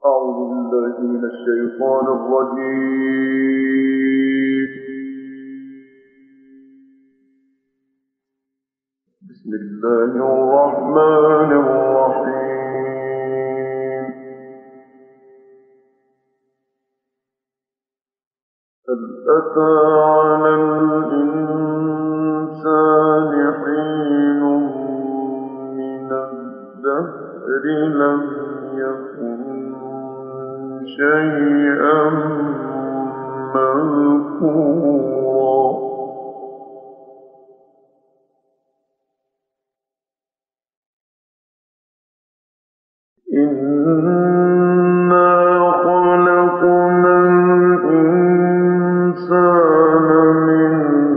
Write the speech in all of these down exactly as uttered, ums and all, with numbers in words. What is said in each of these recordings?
أعوذ بالله من الشيطان الرجيم. بسم الله الرحمن الرحيم. هل أتى على الإنسان حين من الدهر لم يكن شيئا مذكورا. إنا خلقنا الإنسان من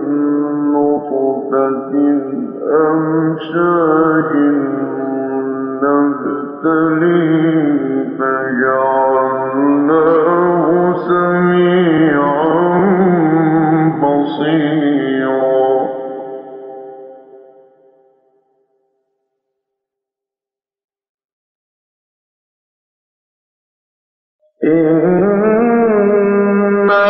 نطفة أمشاج نبتليه فجعلناه سميعا بصيرا. إنا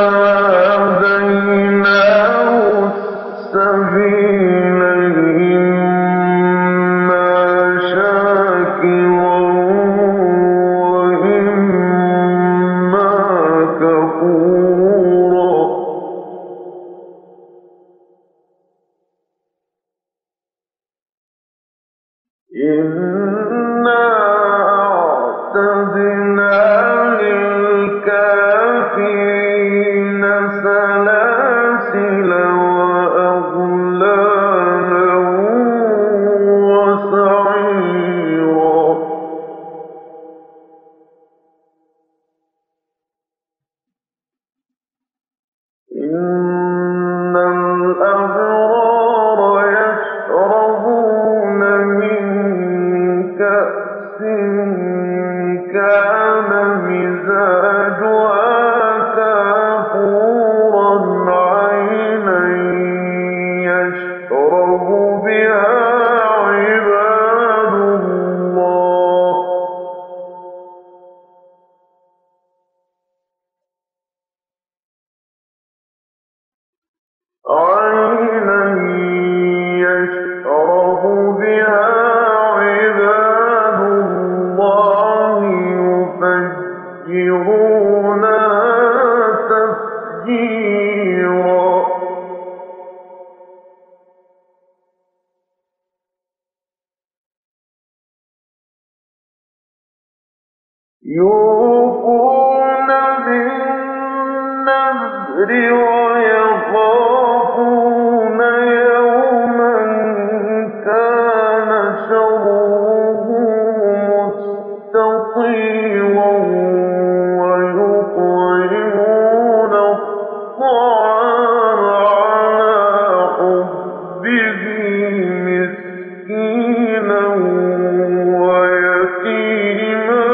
هديناه السبيل إما شاكرا وإما كفورا. إنا أعتدنا للكافرين سلاسل وأغلالا وسعيرا. إن الأبرار يشربون من كأس كان مزاجها كافورا عينا يشرب بها عباد الله. عينا يشرب بها عباد الله يفجرونها تفجيرا. يوفون بالنذر ويخافون يوما كان شره مستطيرا ويطعمون الطعام على حبه مسكينا ويتيما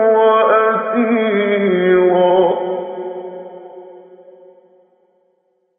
وأسيرا.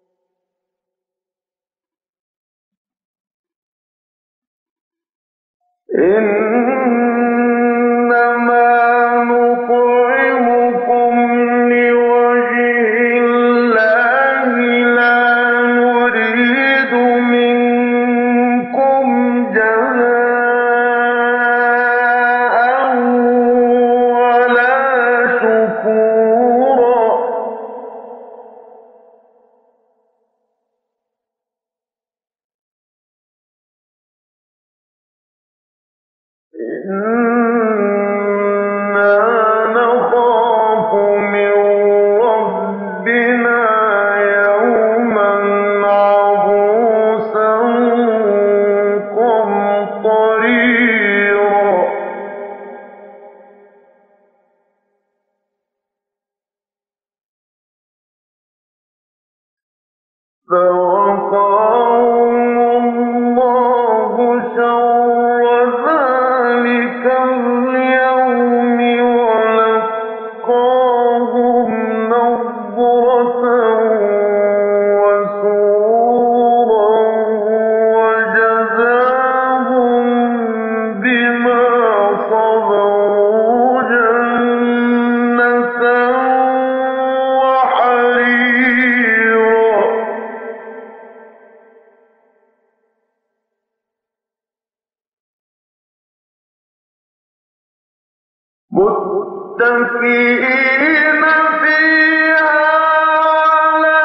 متكئين فيها على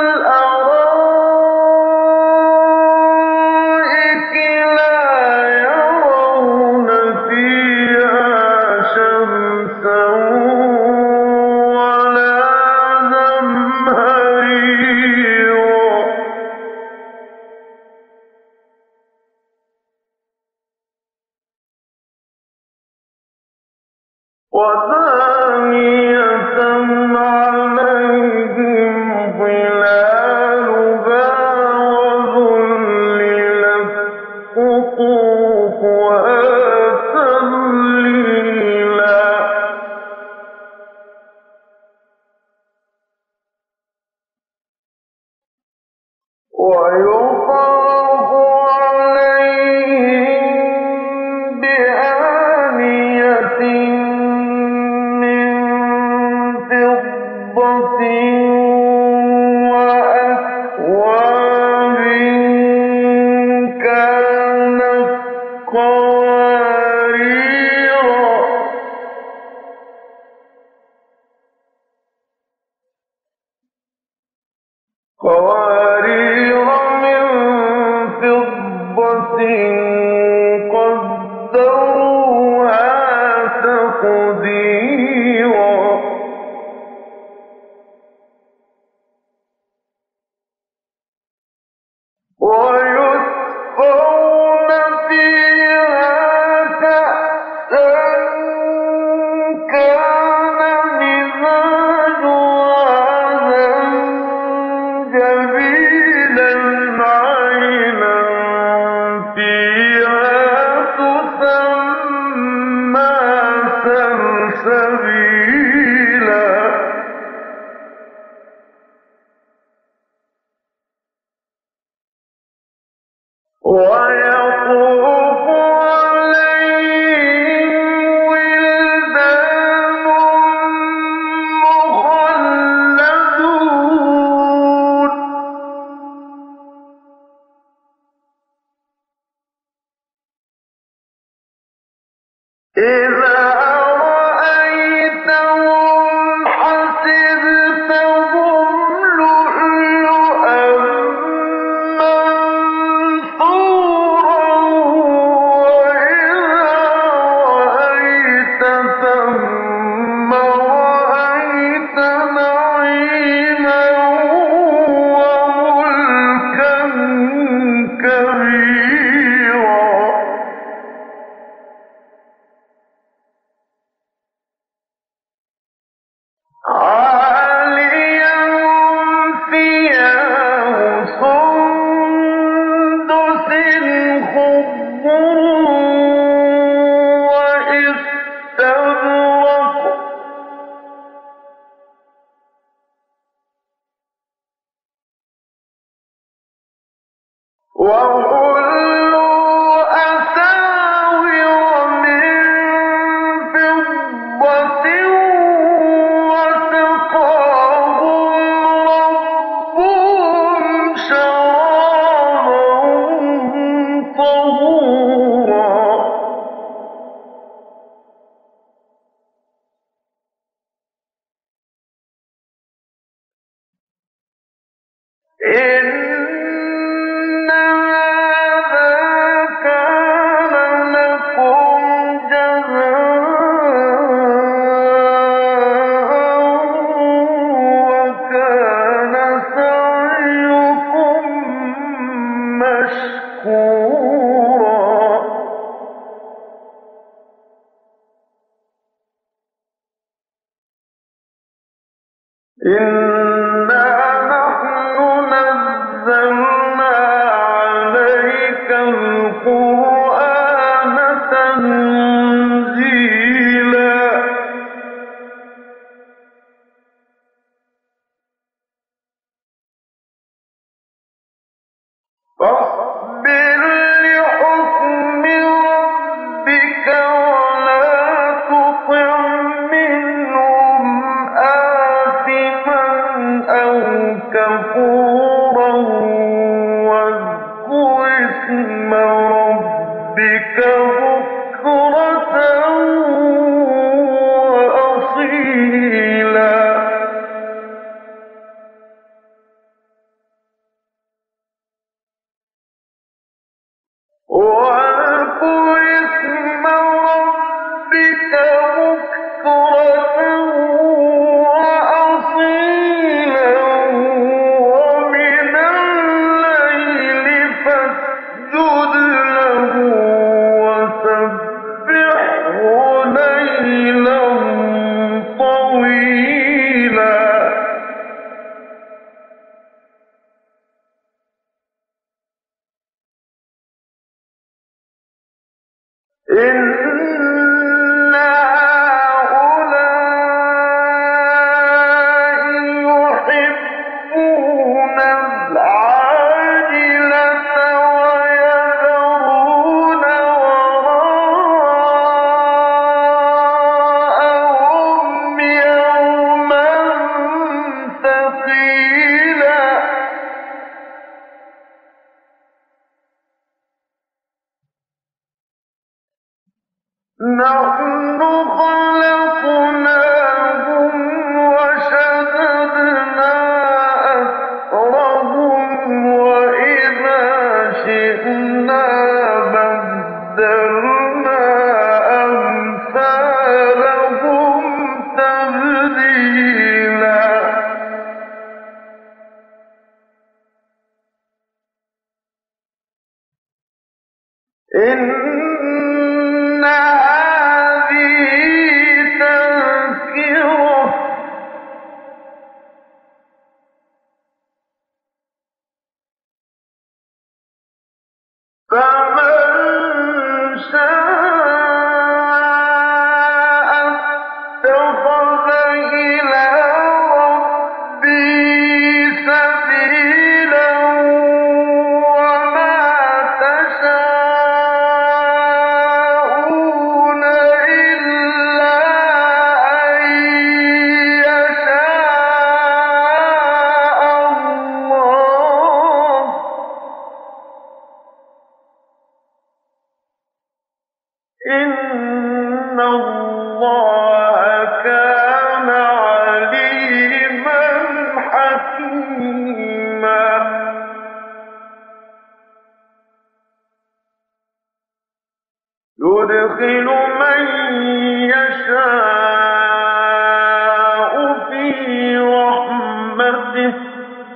الأرائك لا يرون فيها شمسا ولا زمهريرا ودانية عليهم ظلالها وذللت قطوفها تذليلا ويطاف عليهم بآنية من فضة وأكواب كانت قواريرا قوارير من فضة قدروها تقديرا ويسقون فيها كأسا كان مزاجها زنجبيلا عينا فيها تسمى سلسبيلا ويطوف عليهم ولدان مخلدون إذا رأيتهم حسبتهم لؤلؤا منثورا وإذا رأيت ثم رأيت نعيما وملكا كبيرا عاليهم ثياب سندس خضر واستبرق وحلوا أساور من فضة وسقاهم ربهم شرابا طهورا إن هذا كان لكم جزاء وكان سعيكم مشكورا إنا نحن نزلنا عليك القرآن تنزيلا فاصبر لحكم ربك ولا تطع منهم آثما خلقناهم وشددنا أسرهم وإذا شئنا بدلنا أمثالهم تبديلا إن هذه تذكرة فمن شاء اتخذ إلى ربه سبيلا وما تشاءون إلا أن يشاء الله إن الله كان عليما حكيما يدخل من يشاء في رحمته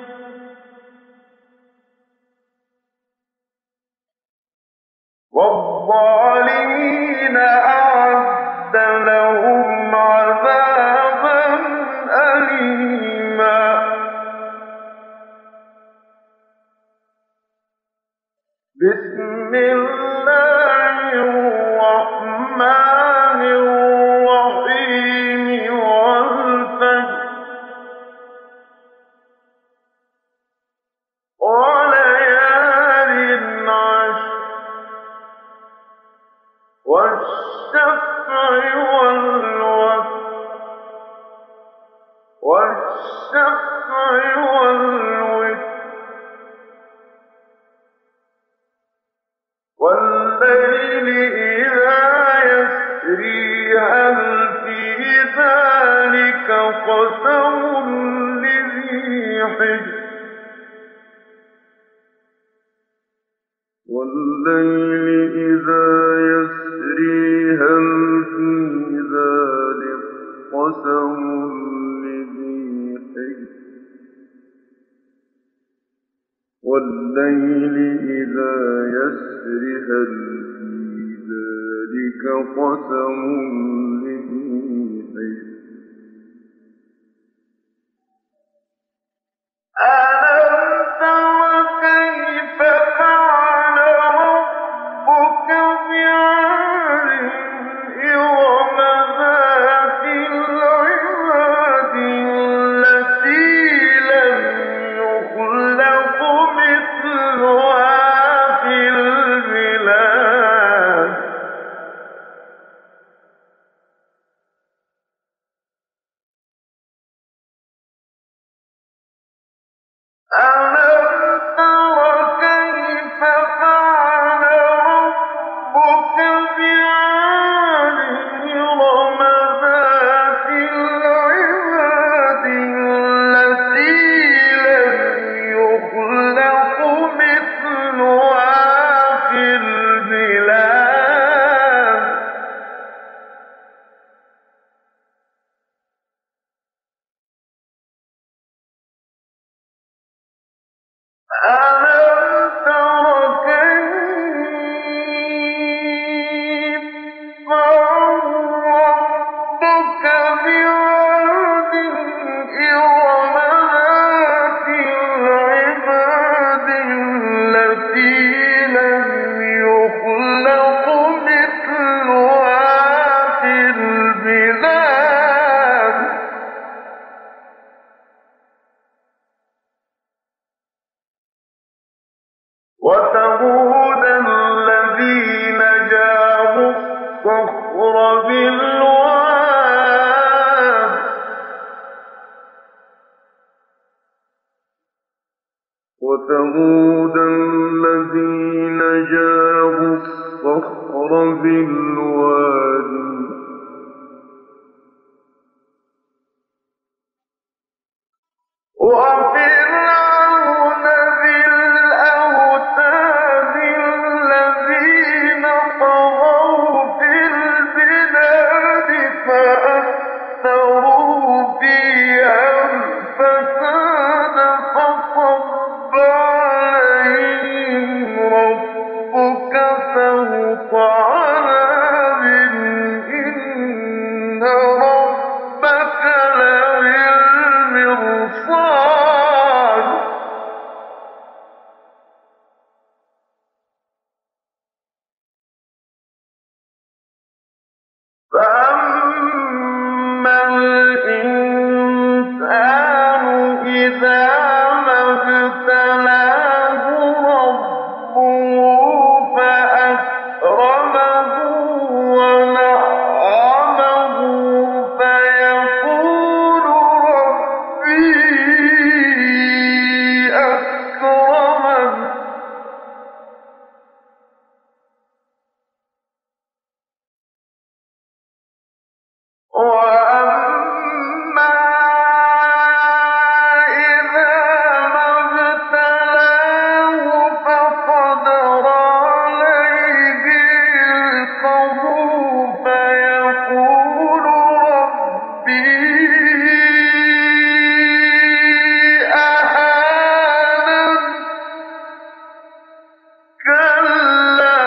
والظالمين أعد لهم عذابا أليما بسم الله الرحمن الرحيم والفجر وليال عشر والشفع والوتر والشفع والوتر والليل إذا يسري هل في ذلك قسم لذي حجر والليل إذا يسري هل في ذلك قسم لذي حجر والليل إذا يسري هل في ذلك قسم لذي حجر ألم تر كيف فعل ربك بعاد إرم ذات العماد التي لم يخلق مثلها في البلاد فأكثروا فيها الفساد فصب عليهم ربك سوط عذاب إن ربك لبالمرصاد فأما الإنسان إذا ما ابتلاه ربه فأكرمه ونعمه فيقول ربي أكرمن وأما إذا ما ابتلاه فقدر عليه رزقه فيقول ربي أهانن كلا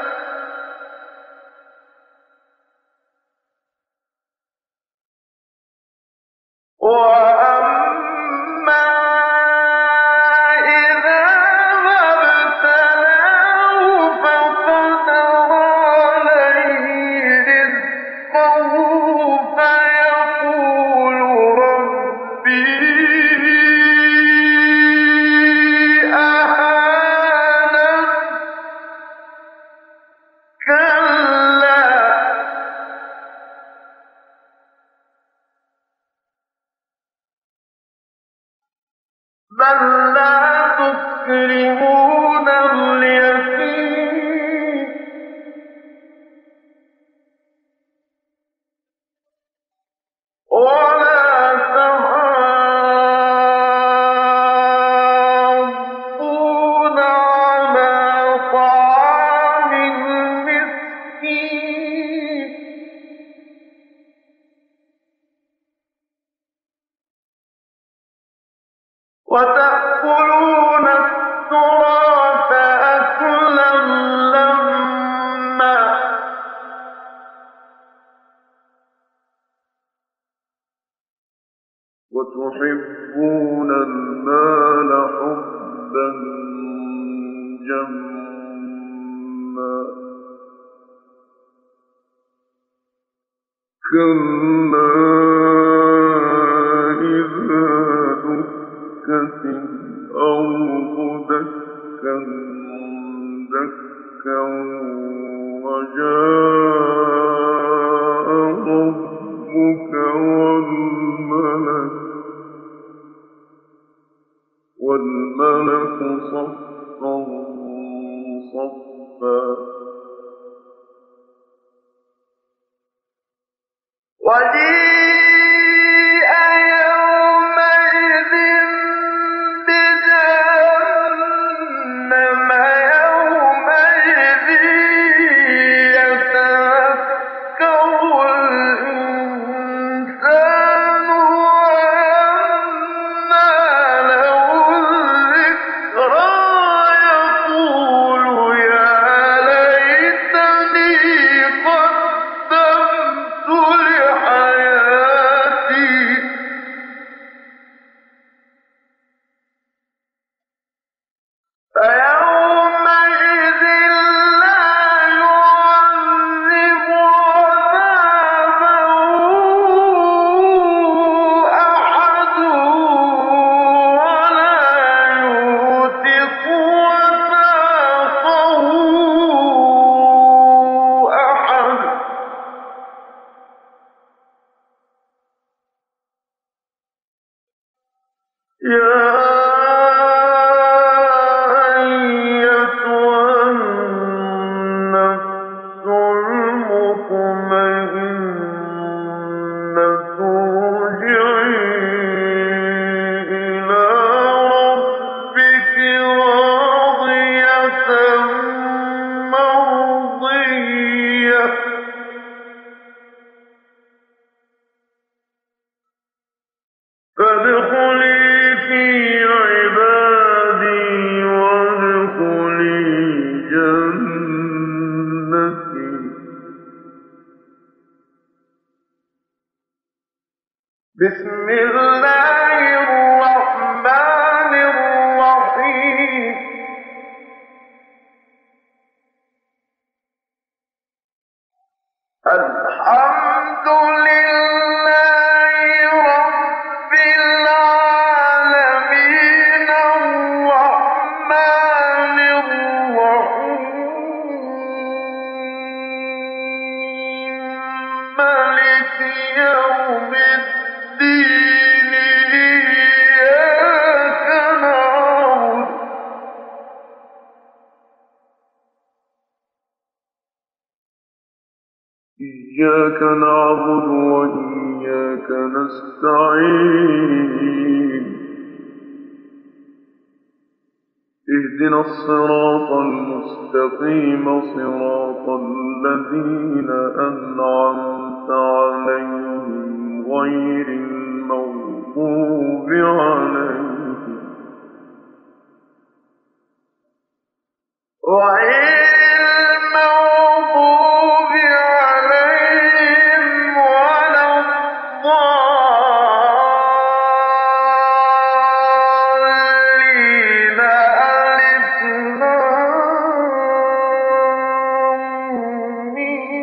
وأما إذا ما ابتلاه فقدر عليه رزقه فيقول ربي أهانن كلا بل لا تكرمون اليتيم ولا تحاضون على طعام المسكين وتأكلون التراث أكلا لما وتحبون المال حبا جما كلا إذا دكت الأرض دكا دكا وجاء ربك والملك والملك صفا صفا وجيء يومئذ بجهنم يومئذ يتذكر الإنسان وأنى له الذكرى يقول يا ليتني قدمت لحياتي فيومئذ لا يعذب عذابه أحد ولا يوثق وثاقه أحد يا أيتها النفس المطمئنة ارجعي إلى ربك راضية مرضية بسم الله الرحمن الرحيم الحمد لله رب العالمين الرحمن الرحيم مالك يوم الدين إياك نعبد إياك نعبد وإياك نستعين اهدنا الصراط المستقيم صراط الذين أنعمت عليهم غير المغضوب عليهم غير المغضوب عليهم ولا الضالين ألف لام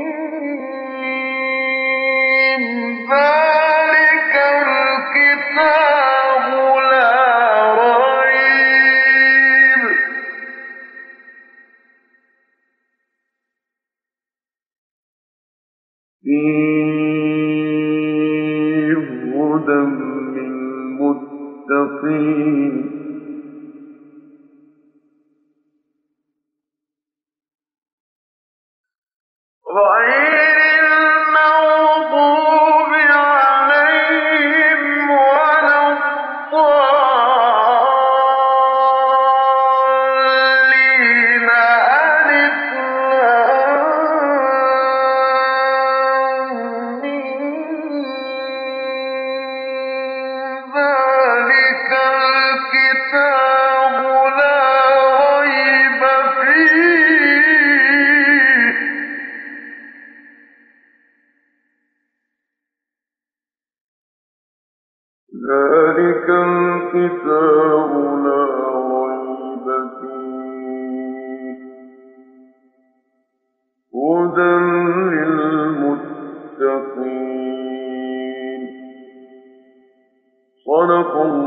ميم ذلك الكتاب لا ريب فيه هدى للمتقين غير المغضوب عليهم ولا الضالين ألف لام ميم ذلك الكتاب لا ريب فيه ذلك الكتاب لا ريب فيه هدى للمتقين صدق الله